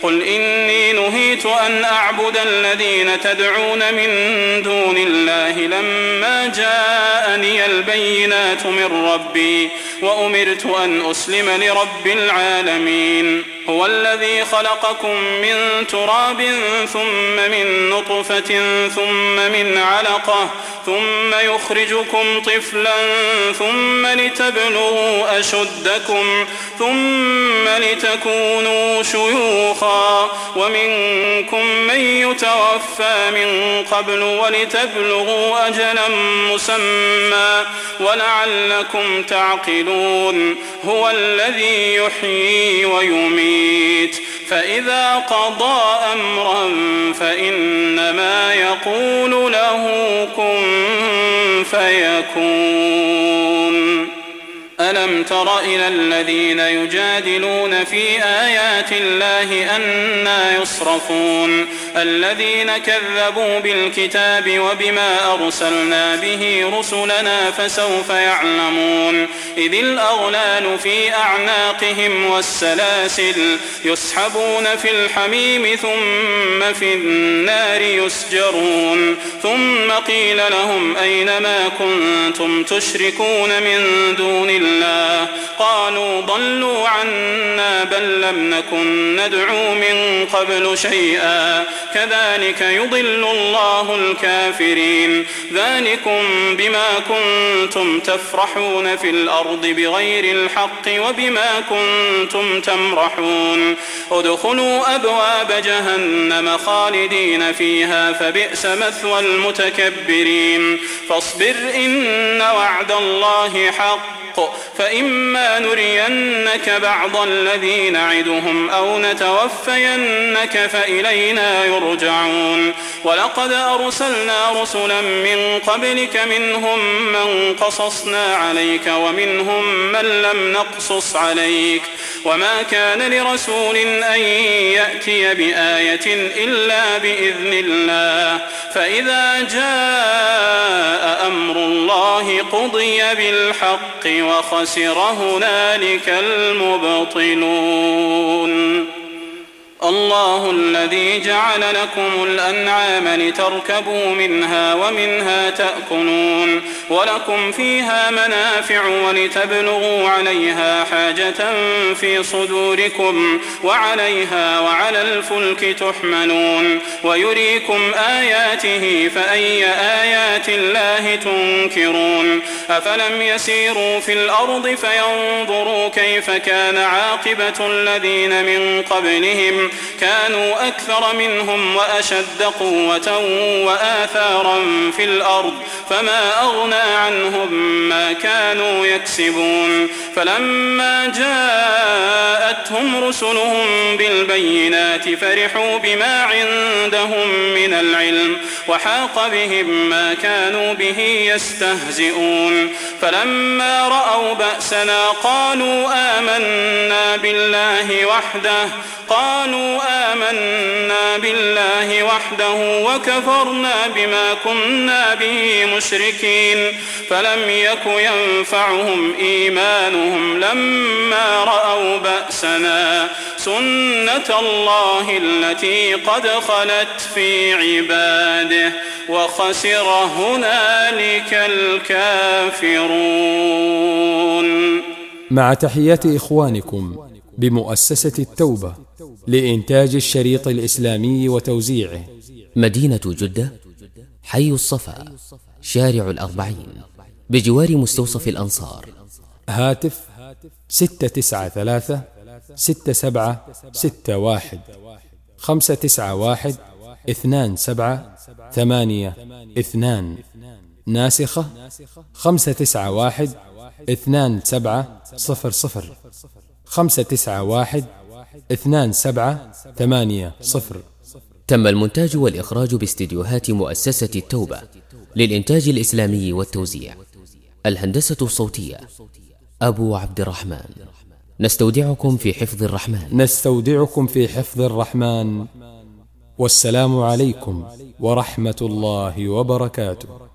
قل إني نهيت أن أعبد الذين تدعون من دون الله لما جاءني البينات من ربي وأمرت أن أسلم لرب العالمين. هو الذي خلقكم من تراب ثم من نطفة ثم من علقة ثم يخرجكم طفلا ثم لتبلغوا أشدكم ثم لتكونوا شيوخا ومنكم من يتوفى من قبل ولتبلغوا أجلا مسمى ولعلكم تعقلون. هو الذي يحيي ويميت فإذا قضى أمرا فإنما يقول له كن فيكون. ألم تر إلى الذين يجادلون في آيات الله أنى يصرفون الذين كذبوا بالكتاب وبما أرسلنا به رسلنا فسوف يعلمون. إذ الأغلال في أعناقهم والسلاسل يسحبون في الحميم ثم في النار يسجرون. ثم قيل لهم أين ما كنتم تشركون من دون الله قالوا ضلوا عنا بل لم نكن ندعو من قبل شيئا كذلك يضل الله الكافرين. ذلكم بما كنتم تفرحون في الأرض بغير الحق وبما كنتم تمرحون. ادخلوا أبواب جهنم خالدين فيها فبئس مثوى المتكبرين. فاصبر إن وعد الله حق فإما نرينك بعض الذي نعدهم أو نتوفينك فإلينا يرجعون. ولقد أرسلنا رسلا من قبلك منهم من قصصنا عليك ومنهم من لم نقصص عليك وما كان لرسول أن يأتي بآية إلا بإذن الله فإذا جاء أمر الله قضي بالحق وخسر هنالك المبطلون. الله الذي جعل لكم الأنعام لتركبوا منها ومنها تأكلون ولكم فيها منافع ولتبلغوا عليها حاجة في صدوركم وعليها وعلى الفلك تحملون ويريكم آياته فأي آيات الله تنكرون. أفلم يسيروا في الأرض فينظروا كيف كان عاقبة الذين من قبلهم كانوا أكثر منهم وأشد قوة وآثارا في الأرض فما أغنى عنهم ما كانوا يكسبون. فلما جاءتهم رسلهم بالبينات فرحوا بما عندهم من العلم وحاق بهم ما كانوا به يستهزئون. فلما رأوا بأسنا قالوا آمنا بالله وحده وكفرنا بما كنا به مشركين. فلم يك ينفعهم إيمانهم لما رأوا بأسنا سنة الله التي قد خلت في عباده وخسر هنالك الكافرون. مع تحيات إخوانكم بمؤسسة التوبة لإنتاج الشريط الإسلامي وتوزيعه، مدينة جدة، حي الصفا، شارع الأربعين، بجوار مستوصف الأنصار. هاتف 693 6761 591 2782. ناسخة 591 2700 591 2780. تم المونتاج والإخراج باستديوهات مؤسسة التوبة للإنتاج الإسلامي والتوزيع. الهندسة الصوتية أبو عبد الرحمن. نستودعكم في حفظ الرحمن. والسلام عليكم ورحمة الله وبركاته.